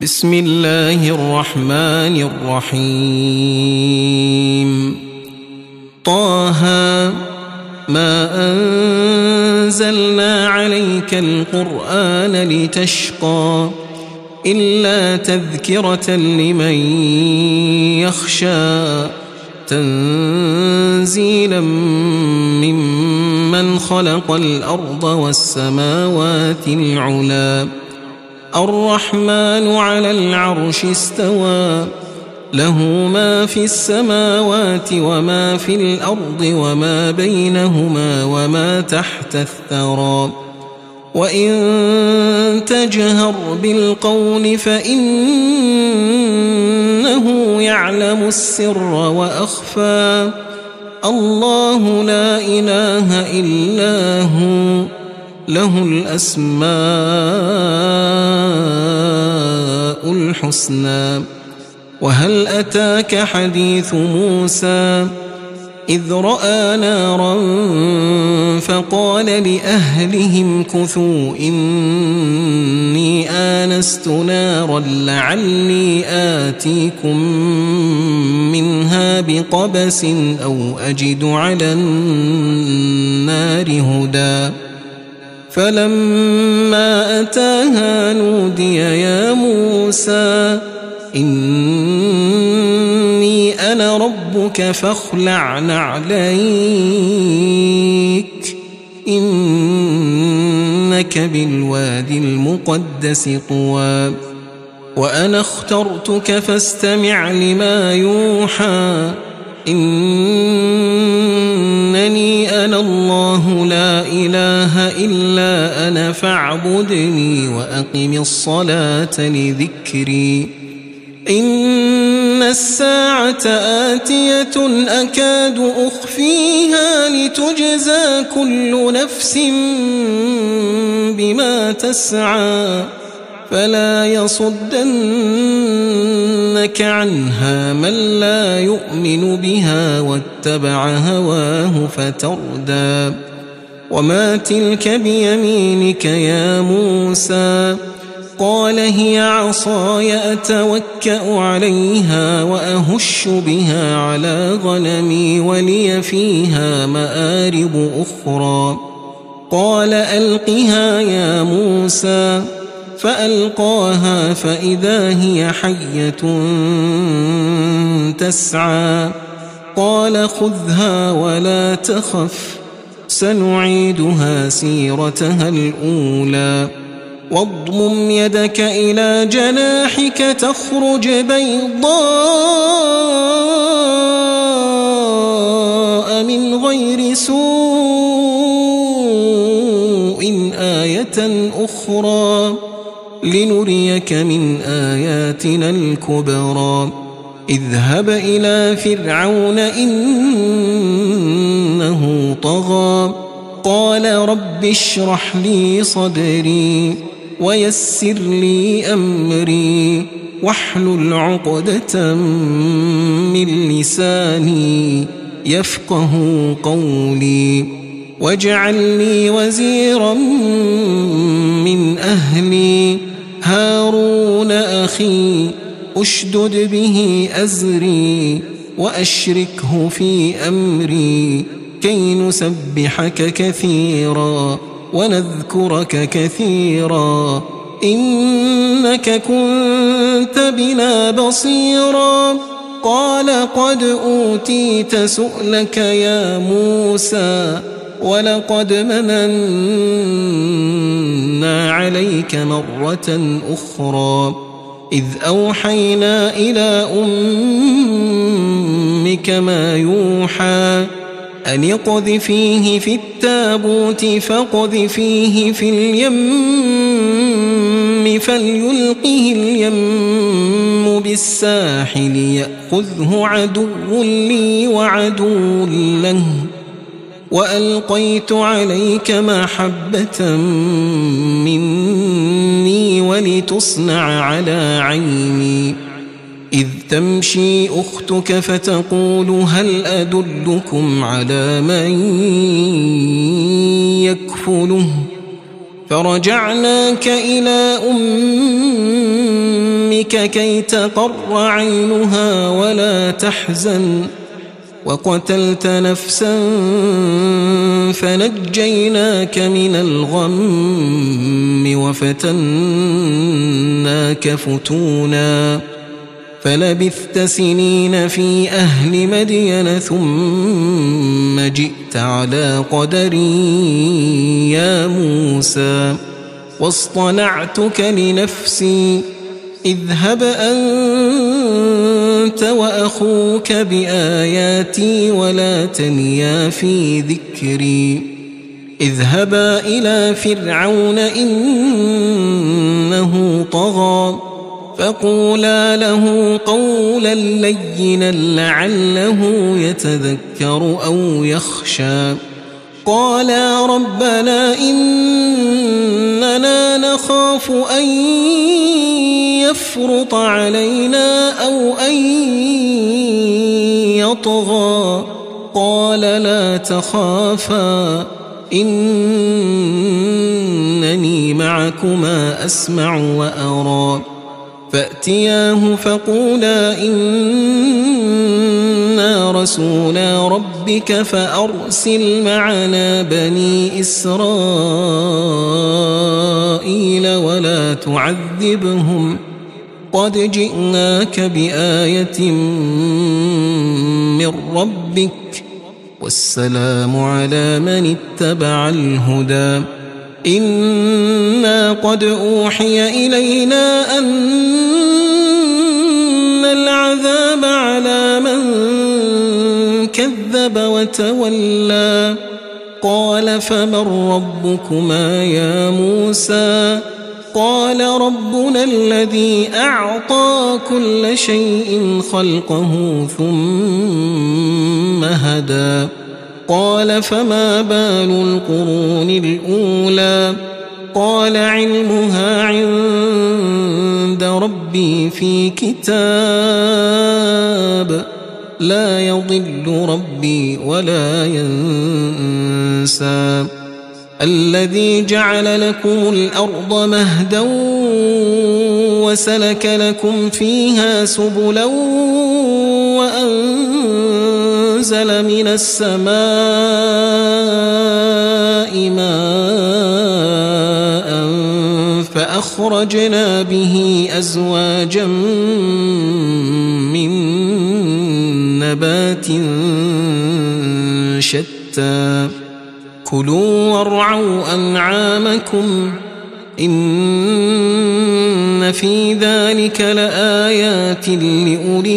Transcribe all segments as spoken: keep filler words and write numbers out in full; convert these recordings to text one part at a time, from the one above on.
بسم الله الرحمن الرحيم طه ما أنزلنا عليك القرآن لتشقى إلا تذكرة لمن يخشى تنزيلا ممن خلق الأرض والسماوات العلى الرحمن على العرش استوى له ما في السماوات وما في الأرض وما بينهما وما تحت الثرى وإن تجهر بالقول فإنه يعلم السر وأخفى الله لا إله إلا هو له الأسماء الحسنى وهل أتاك حديث موسى إذ رأى نارا فقال لأهلهم كثوا إني آنست نارا لعلي آتيكم منها بقبس أو أجد على النار هدى فلما أتاها نودي يا موسى إني أنا ربك فاخلع نعليك إنك بالوادي المقدس طوى وأنا اخترتك فاستمع لما يوحى إنني أنا الله لا إله إلا أنا فاعبدني وأقم الصلاة لذكري إن الساعة آتية أكاد أخفيها لتجزى كل نفس بما تسعى فلا يصدنك عنها من لا يؤمن بها واتبع هواه فتردى وما تلك بيمينك يا موسى قال هي عصاي أتوكأ عليها وأهش بها على غنمي ولي فيها مآرب أخرى قال ألقها يا موسى فألقاها فإذا هي حية تسعى قال خذها ولا تخف سنعيدها سيرتها الأولى واضمم يدك إلى جناحك تخرج بيضاء من غير سوء آية أخرى لنريك من آياتنا الكبرى اذهب إلى فرعون إنه طغى قال رب اشرح لي صدري ويسر لي أمري واحلل عقدة من لساني يفقه قولي واجعل لي وزيرا من أهلي هارون أخي أشدد به أزري وأشركه في أمري كي نسبحك كثيرا ونذكرك كثيرا إنك كنت بنا بصيرا قال قد أوتيت سؤلك يا موسى ولقد مننا عليك مرة أخرى إذ أوحينا إلى أمك ما يوحى أن اقذفيه في التابوت فاقذفيه في اليم فليلقه اليم بالساحل يأخذه عدو لي وعدو له وألقيت عليك محبة مني ولتصنع على عيني إذ تمشي أختك فتقول هل أدلكم على من يكفله فرجعناك إلى أمك أمك كي تقر عينها ولا تحزن وقتلت نفسا فنجيناك من الغم وفتناك فتونا فلبثت سنين في أهل مدين ثم جئت على قدري يا موسى واصطنعتك لنفسي اذهب أنت وأخوك بآياتي ولا تنيا في ذكري اذهبا إلى فرعون إنه طغى فقولا له قولا لينا لعله يتذكر أو يخشى قالا ربنا إننا نخاف أن يفرط علينا أو أن يطغى قال لا تخافا إنني معكما أسمع وأرى فأتياه فقولا إنا رسولا ربك فأرسل معنا بني إسرائيل ولا تعذبهم قد جئناك بآية من ربك والسلام على من اتبع الهدى إنا قد أوحي إلينا أن العذاب على من كذب وتولى قال فمن ربكما يا موسى قال ربنا الذي أعطى كل شيء خلقه ثم هدى قال فما بال القرون الأولى قال علمها عند ربي في كتاب لا يضل ربي ولا ينسى الذي جعل لكم الأرض مهدا وسلك لكم فيها سبلا وأنزل من السماء ماء فأخرجنا به أزواجا من نبات شتى كلوا وارعوا أنعامكم إن في ذلك لآيات لأولي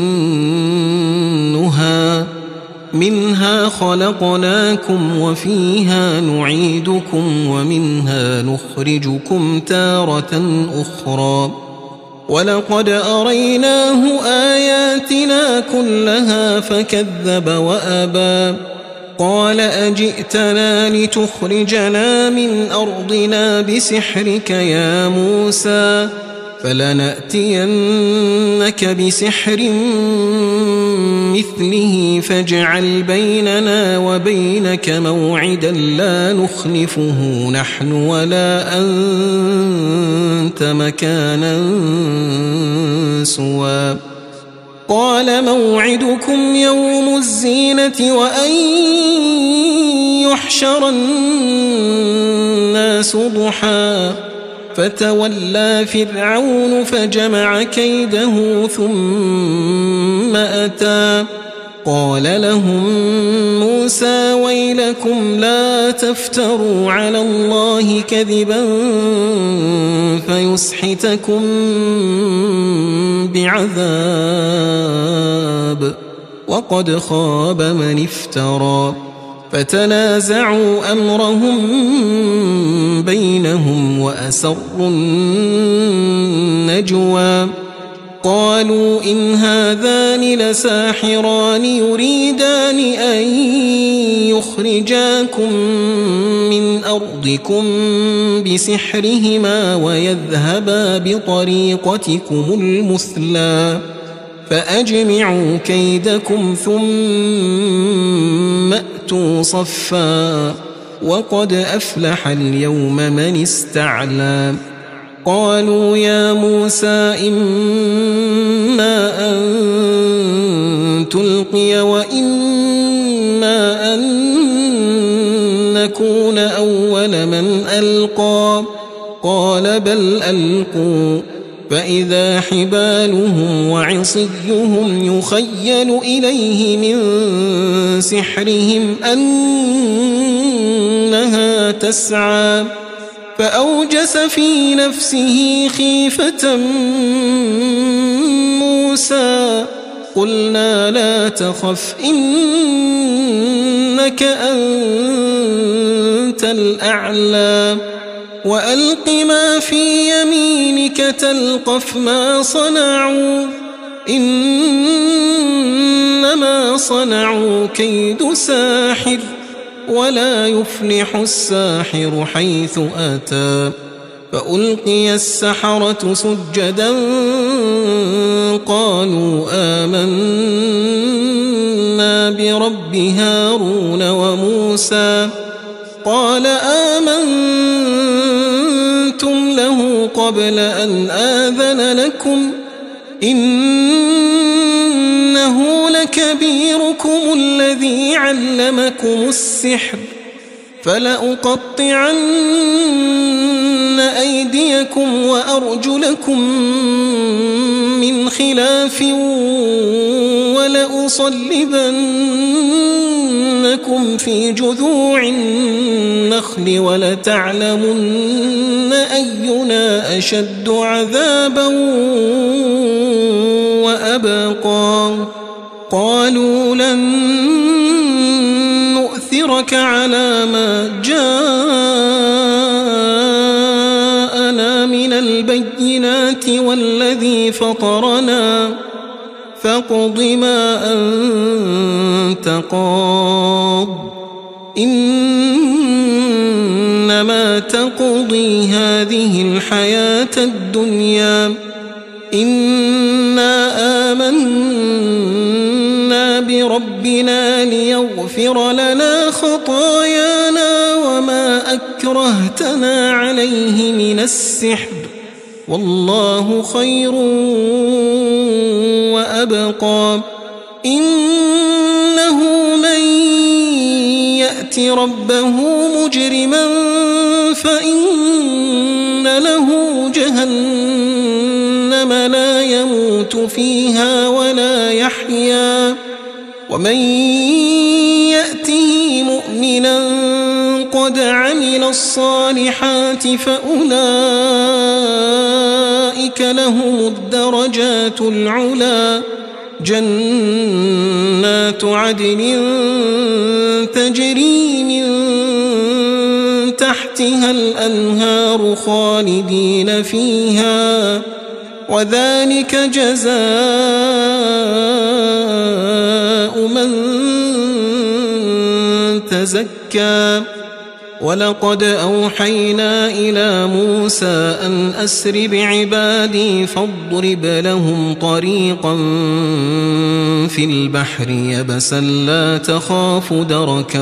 النهى منها خلقناكم وفيها نعيدكم ومنها نخرجكم تارة أخرى ولقد أريناه آياتنا كلها فكذب وأبى قال أجئتنا لتخرجنا من أرضنا بسحرك يا موسى فلنأتينك بسحر مثله فاجعل بيننا وبينك موعدا لا نخلفه نحن ولا أنت مكانا سوى قال موعدكم يوم الزينة وأن يحشر الناس ضحى فتولى فرعون فجمع كيده ثم أتى قال لهم موسى ويلكم لا تفتروا على الله كذبا فيسحتكم بعذاب وقد خاب من افترى فتنازعوا أمرهم بينهم وأسروا النجوى قالوا إن هذان لساحران يريدان أن يخرجاكم من أرضكم بسحرهما ويذهبا بطريقتكم المثلى فأجمعوا كيدكم ثم أتوا صفا وقد أفلح اليوم من استعلى قالوا يا موسى إما أن تلقي وإما أن نكون أول من ألقى قال بل ألقوا فإذا حبالهم وعصيهم يخيل إليه من سحرهم أنها تسعى فأوجس في نفسه خيفة موسى قلنا لا تخف إنك أنت الأعلى وألق ما في يمينك تلقف ما صنعوا إنما صنعوا كيد ساحر ولا يفلح الساحر حيث أتى فألقي السحرة سجدا قالوا آمنا برب هارون وموسى قال آمنتم له قبل أن آذن لكم إنه لكبيركم الذي علمكم السحر فلأقطعن أيديكم وأرجلكم من خلاف ولأصلبنكم في جذوع النخل ولتعلمن أينا أشد عذابا وأبقى قالوا لن نؤثرك على ما جاءنا من البينات والذي فطرنا فاقض ما أنت قاض إنما تقضي هذه الحياة الدنيا إنا آمنا بربنا ليغفر لنا خطايانا وما أكرهتنا عليه من السحر والله خير وأبقى إنه من يأت ربه مجرما فإن له جهنم لا يموت فيها ولا يحيا ومن يأته مؤمنا قد عمل الصالحات فأولئك لهم الدرجات العلى جنات عدن تجري من تحتها الأنهار خالدين فيها وذلك جزاء من تزكى ولقد أوحينا إلى موسى أن أسر بعبادي فاضرب لهم طريقا في البحر يبسا لا تخاف دركا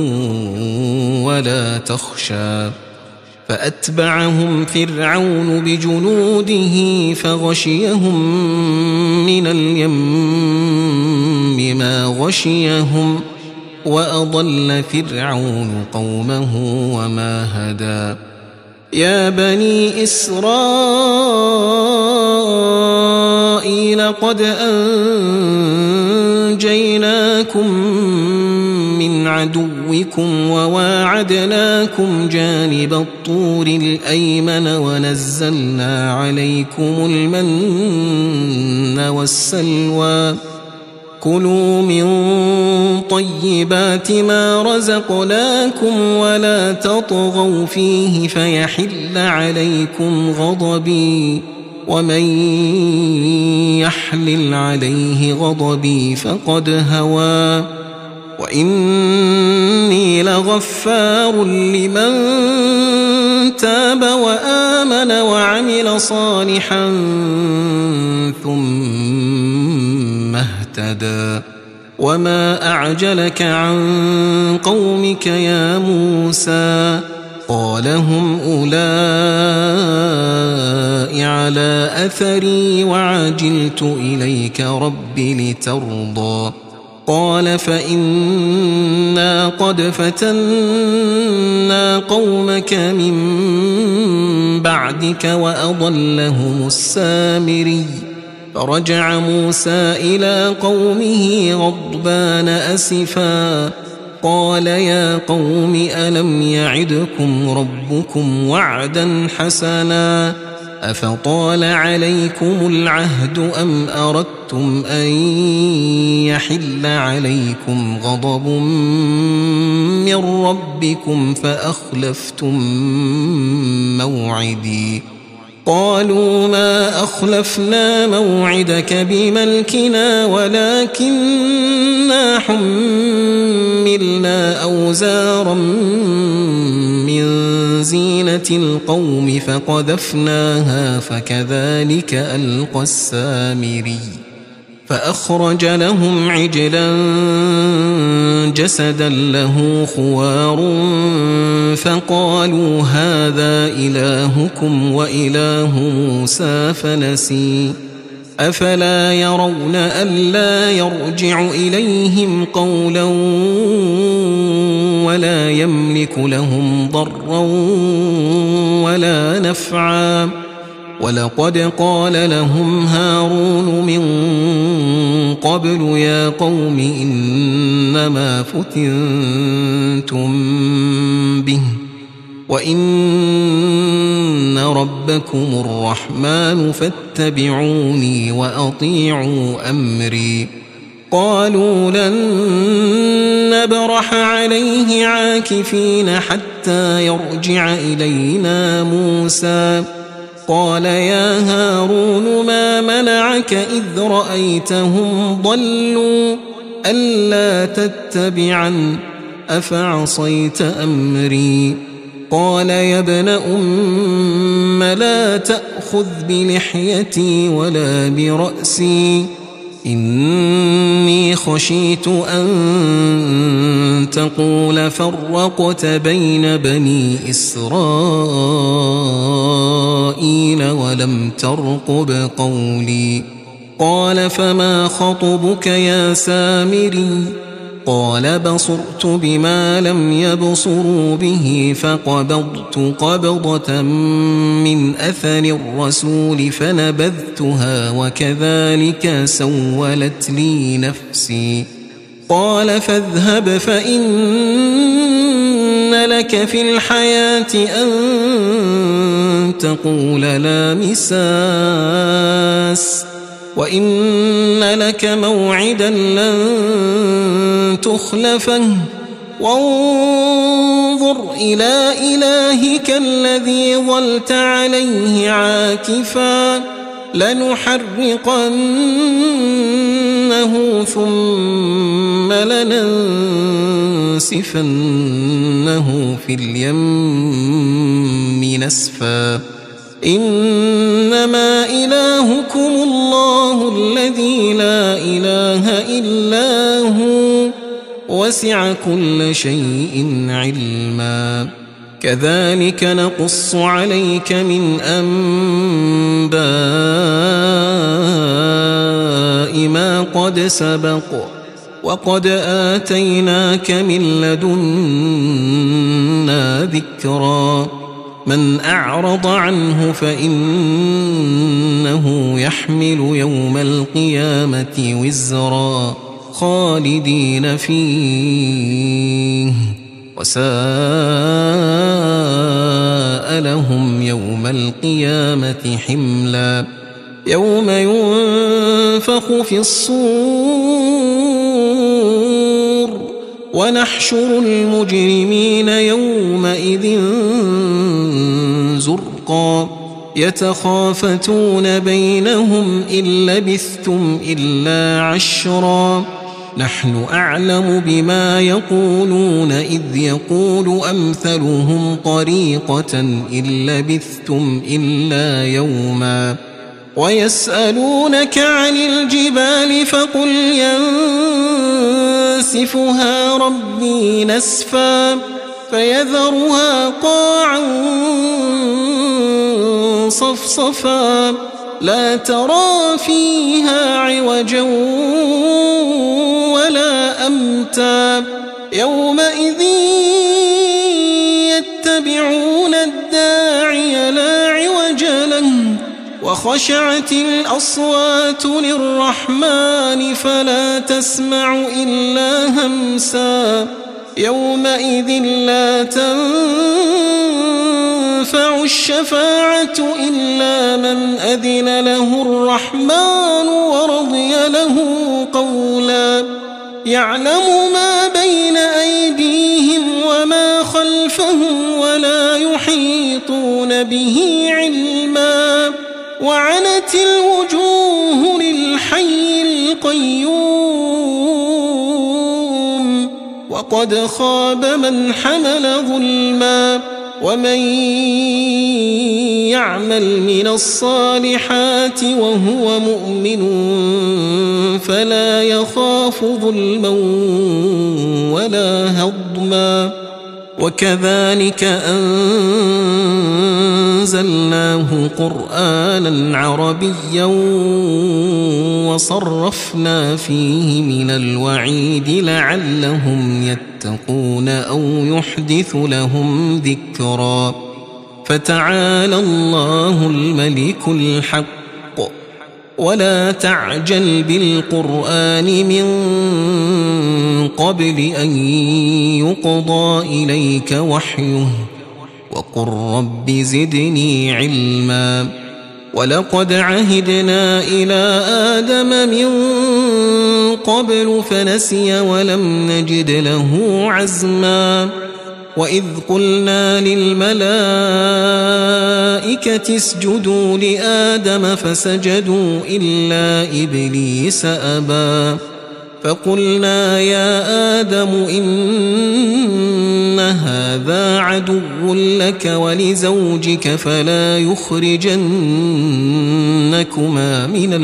ولا تخشى فأتبعهم فرعون بجنوده فغشيهم من اليم ما غشيهم وأضل فرعون قومه وما هدى يا بني إسرائيل قد أنجيناكم من عدوكم وواعدناكم جانب الطور الأيمن ونزلنا عليكم المن والسلوى كلوا من طيبات ما رزقناكم ولا تطغوا فيه فيحل عليكم غضبي ومن يحلل عليه غضبي فقد هوى وإني لغفار لمن تاب وآمن وعمل صالحا ثم اهتدى وما أعجلك عن قومك يا موسى قال هم أولئك على أثري وعجلت إليك رب لترضى قال فإنا قد فتنا قومك من بعدك وأضلهم السامري فرجع موسى إلى قومه غضبان أسفا قال يا قوم ألم يعدكم ربكم وعدا حسنا أفطال عليكم العهد أم أردتم أن يحل عليكم غضب من ربكم فأخلفتم موعدي قالوا ما أخلفنا موعدك بملكنا ولكننا حملنا أوزارا من زينة القوم فقذفناها فكذلك ألقى السامري فأخرج لهم عجلا جسدا له خوار فقالوا هذا إلهكم وإله موسى فنسي أفلا يرون ألا يرجع إليهم قولا ولا يملك لهم ضرا ولا نفعا ولقد قال لهم هارون من قبل يا قوم إنما فتنتم به وإن ربكم الرحمن فاتبعوني وأطيعوا أمري قالوا لن نبرح عليه عاكفين حتى يرجع إلينا موسى قال يا هارون ما منعك إذ رأيتهم ضلوا ألا تتبعن أفعصيت أمري قال يا ابن أم لا تأخذ بلحيتي ولا برأسي إني خشيت أن تقول فرقت بين بني إسرائيل ولم ترقب قولي قال فما خطبك يا سامري قال بصرت بما لم يبصروا به فقبضت قبضة من أثر الرسول فنبذتها وكذلك سولت لي نفسي قال فاذهب فإن لك في الحياة أن تقول لا مساس وإن لك موعدا لن تخلفه وانظر إلى إلهك الذي ظلت عليه عاكفا لنحرقنه ثم لننسفنه في اليم نسفا إنما إلهكم الله الذي لا إله إلا هو وسع كل شيء علما كذلك نقص عليك من أنباء ما قد سبق وقد آتيناك من لدنا ذكرا من أعرض عنه فإنه يحمل يوم القيامة وزرا خالدين فيه وساء لهم يوم القيامة حملا يوم ينفخ في الصور ونحشر المجرمين يومئذ زرقا يتخافتون بينهم إن لبثتم إلا عشرا نحن أعلم بما يقولون إذ يقول أمثلهم طريقة إن لبثتم إلا يوما ويسألونك عن الجبال فقل ينسفها ربي نسفا فيذرها قاعا صفصفا لا ترى فيها عوجا ولا أمتا يومئذ يتبعون الداعي لا عوج له وخشعت الأصوات للرحمن فلا تسمع إلا همسا يومئذ لا تنفع الشفاعة إلا من أذن له الرحمن ورضي له قولا يعلم ما بين أيديهم وما خلفهم ولا يحيطون به علما وعنت الوجوه للحي القيوم وقد خاب من حمل ظلما ومن يعمل من الصالحات وهو مؤمن فلا يخاف ظلما ولا هضما وكذلك أنزلناه قرآنا عربيا وصرفنا فيه من الوعيد لعلهم يتقون أو يحدث لهم ذكرا فتعالى الله الملك الحق ولا تعجل بالقرآن من قبل أن يقضى إليك وحيه وقل رب زدني علما ولقد عهدنا إلى آدم من قبل فنسي ولم نجد له عزما وإذ قلنا للملائكة اسجدوا لآدم فسجدوا إلا إبليس أبى فقلنا يا آدم إن هذا عدو لك ولزوجك فلا يخرجنكما من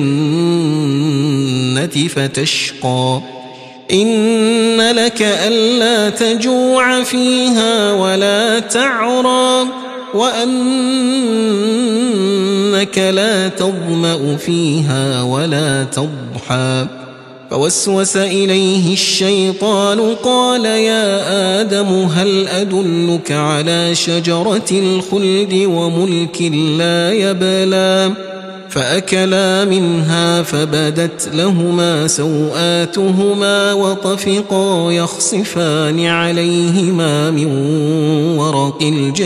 الجنة فتشقى إن لك ألا تجوع فيها ولا تعرى وأنك لا تظمأ فيها ولا تضحى فوسوس إليه الشيطان قال يا آدم هل أدلك على شجرة الخلد وملك لا يبلى فأكلا منها فبدت لهما سوآتهما وطفقا يخصفان عليهما من ورق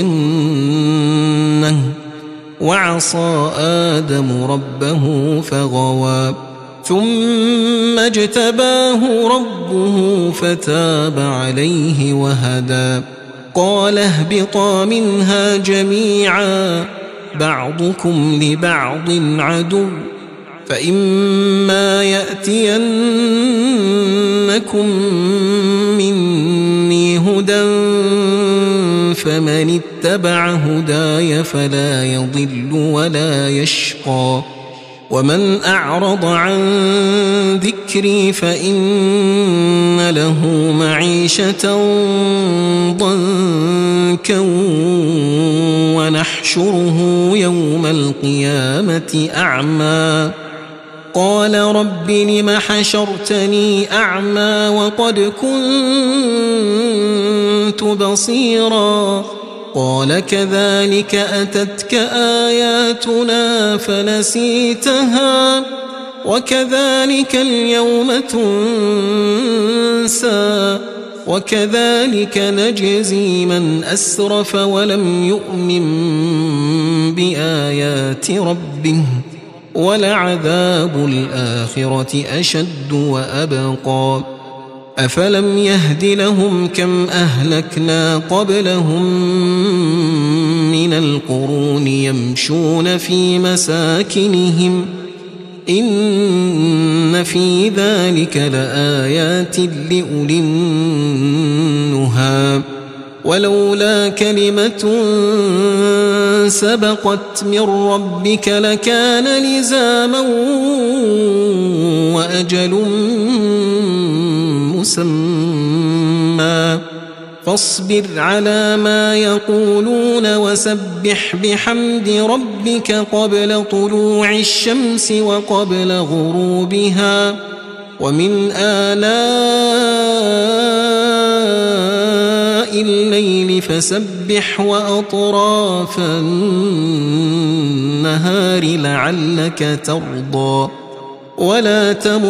الجنة وعصى آدم ربه فغوى ثم اجتباه ربه فتاب عليه وهدى قال اهبطا منها جميعا بعضكم لبعض عدو فإما يأتينكم مني هدى فمن اتبع هداي فلا يضل ولا يشقى ومن أعرض عن ذكري فإن له معيشة ضنكا ونحشره يوم القيامة أعمى قال رب لم حشرتني أعمى وقد كنت بصيرا قال كذلك أتتك آياتنا فنسيتها وكذلك اليوم تنسى وكذلك نجزي من أسرف ولم يؤمن بآيات ربه ولعذاب الآخرة أشد وأبقى أفلم يهد لهم كم أهلكنا قبلهم من القرون يمشون في مساكنهم إن في ذلك لآيات لأولي النهى ولولا كلمة سبقت من ربك لكان لزاما وأجل مسمى فاصبر على ما يقولون وسبح بحمد ربك قبل طلوع الشمس وقبل غروبها ومن آلاء الليل فسبح وأطراف النهار لعلك ترضى ولا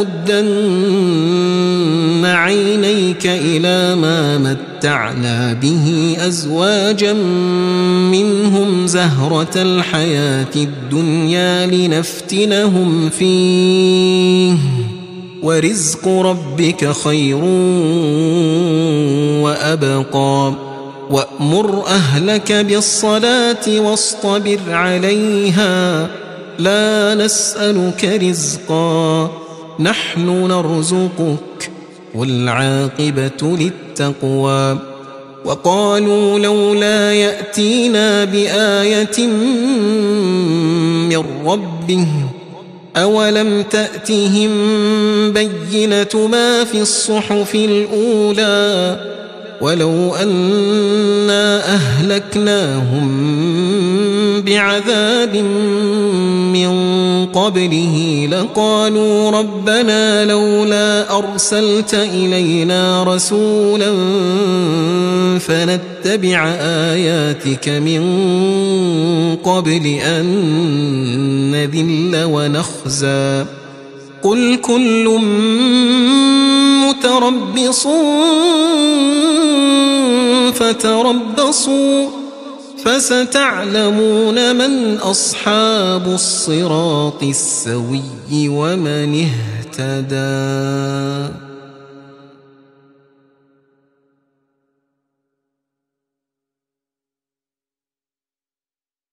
تمدن عينيك إلى ما متعنا به أزواجا منهم زهرة الحياة الدنيا لنفتنهم فيه ورزق ربك خير وأبقى وأمر أهلك بالصلاة واصطبر عليها لا نسألك رزقا نحن نرزقك والعاقبة للتقوى وقالوا لولا يأتينا بآية من ربه أولم تأتهم بينة ما في الصحف الأولى ولو أنا أهلكناهم بعذاب من قبله لقالوا ربنا لولا أرسلت إلينا رسولا فنتبع آياتك من قبل أن نذل ونخزى قل كل متربص فتربصوا فستعلمون من أصحاب الصراط السوي ومن اهتدى.